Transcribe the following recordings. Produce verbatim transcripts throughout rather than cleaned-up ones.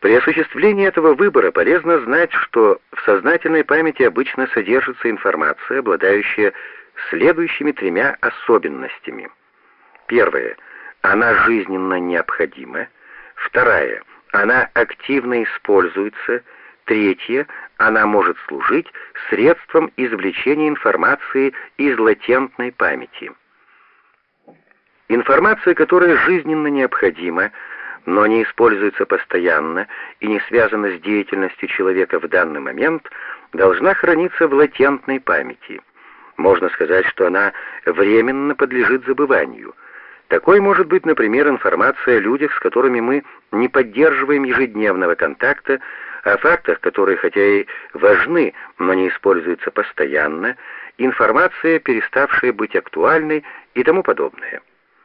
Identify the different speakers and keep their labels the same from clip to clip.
Speaker 1: При осуществлении этого выбора полезно знать, что в сознательной памяти обычно содержится информация, обладающая следующими тремя особенностями. Первое. Она жизненно необходима. Вторая. Она активно используется. Третье. Она может служить средством извлечения информации из латентной памяти. Информация, которая жизненно необходима, но не используется постоянно и не связана с деятельностью человека в данный момент, должна храниться в латентной памяти. Можно сказать, что она временно подлежит забыванию. Такой может быть, например, информация о людях, с которыми мы не поддерживаем ежедневного контакта, о фактах, которые хотя и важны, но не используются постоянно, информация, переставшая быть актуальной и тому подобное.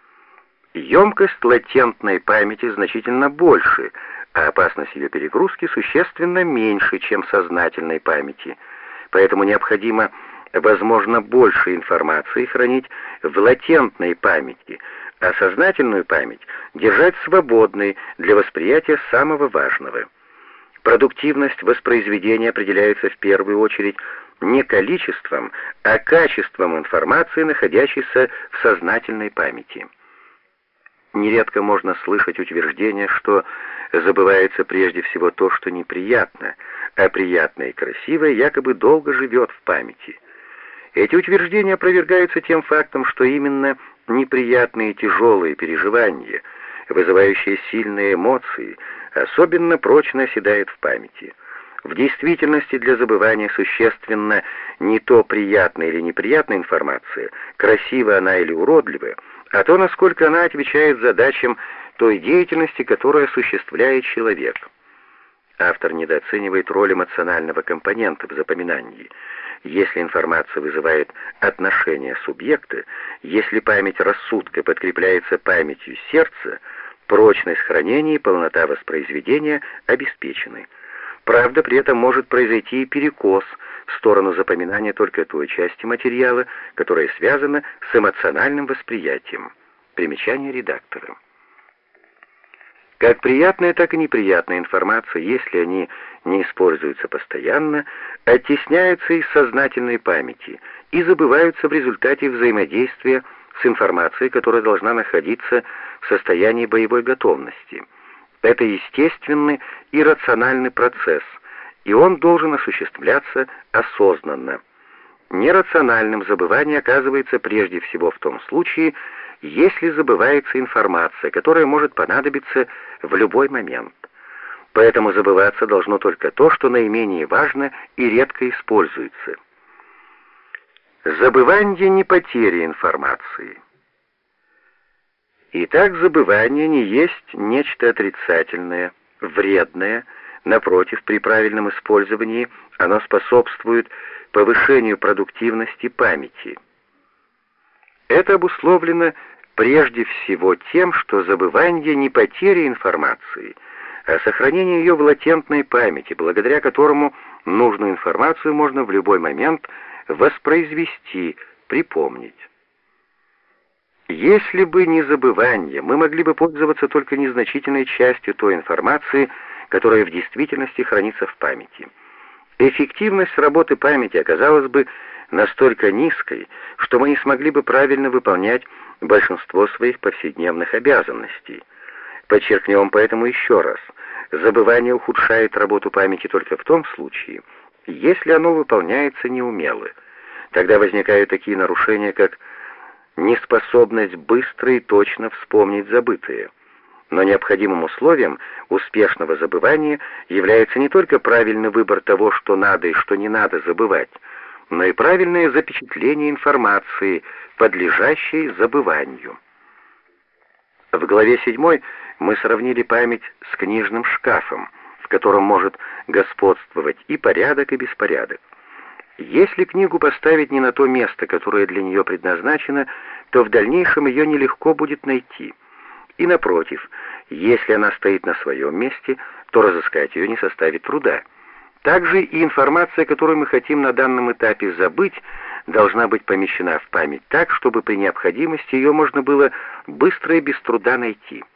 Speaker 1: Емкость латентной памяти значительно больше, а опасность ее перегрузки существенно меньше, чем сознательной памяти. Поэтому необходимо, возможно, больше информации хранить в латентной памяти, а сознательную память держать свободной для восприятия самого важного. Продуктивность воспроизведения определяется в первую очередь не количеством, а качеством информации, находящейся в сознательной памяти. Нередко можно слышать утверждение, что забывается прежде всего то, что неприятно, а приятное и красивое якобы долго живет в памяти. Эти утверждения опровергаются тем фактом, что именно неприятные и тяжелые переживания, вызывающие сильные эмоции, особенно прочно оседают в памяти. В действительности для забывания существенно не то приятная или неприятная информация, красива она или уродлива, а то, насколько она отвечает задачам той деятельности, которую осуществляет человек. Автор недооценивает роль эмоционального компонента в запоминании. Если информация вызывает отношение субъекта, если память рассудка подкрепляется памятью сердца, прочность хранения и полнота воспроизведения обеспечены. Правда, при этом может произойти и перекос в сторону запоминания только той части материала, которая связана с эмоциональным восприятием. Примечание редактора. Как приятная, так и неприятная информация, если они не используются постоянно, оттесняются из сознательной памяти и забываются в результате взаимодействия с информацией, которая должна находиться в состоянии боевой готовности. Это естественный и рациональный процесс, и он должен осуществляться осознанно. Нерациональным забывание оказывается прежде всего в том случае, если забывается информация, которая может понадобиться в любой момент. Поэтому забываться должно только то, что наименее важно и редко используется. Забывание не потеря информации. Итак, забывание не есть нечто отрицательное, вредное. Напротив, при правильном использовании оно способствует повышению продуктивности памяти. Это обусловлено прежде всего тем, что забывание не потеря информации, а сохранение ее в латентной памяти, благодаря которому нужную информацию можно в любой момент воспроизвести, припомнить. Если бы не забывание, мы могли бы пользоваться только незначительной частью той информации, которая в действительности хранится в памяти. Эффективность работы памяти оказалась бы настолько низкой, что мы не смогли бы правильно выполнять большинство своих повседневных обязанностей. Подчеркнем поэтому еще раз, забывание ухудшает работу памяти только в том случае, если оно выполняется неумело. Тогда возникают такие нарушения, как неспособность быстро и точно вспомнить забытое. Но необходимым условием успешного забывания является не только правильный выбор того, что надо и что не надо забывать, но и правильное запечатление информации, подлежащей забыванию. В главе седьмой мы сравнили память с книжным шкафом, в котором может господствовать и порядок, и беспорядок. Если книгу поставить не на то место, которое для нее предназначено, то в дальнейшем ее нелегко будет найти. И напротив, если она стоит на своем месте, то разыскать ее не составит труда. Также и информация, которую мы хотим на данном этапе забыть, должна быть помещена в память так, чтобы при необходимости ее можно было быстро и без труда найти.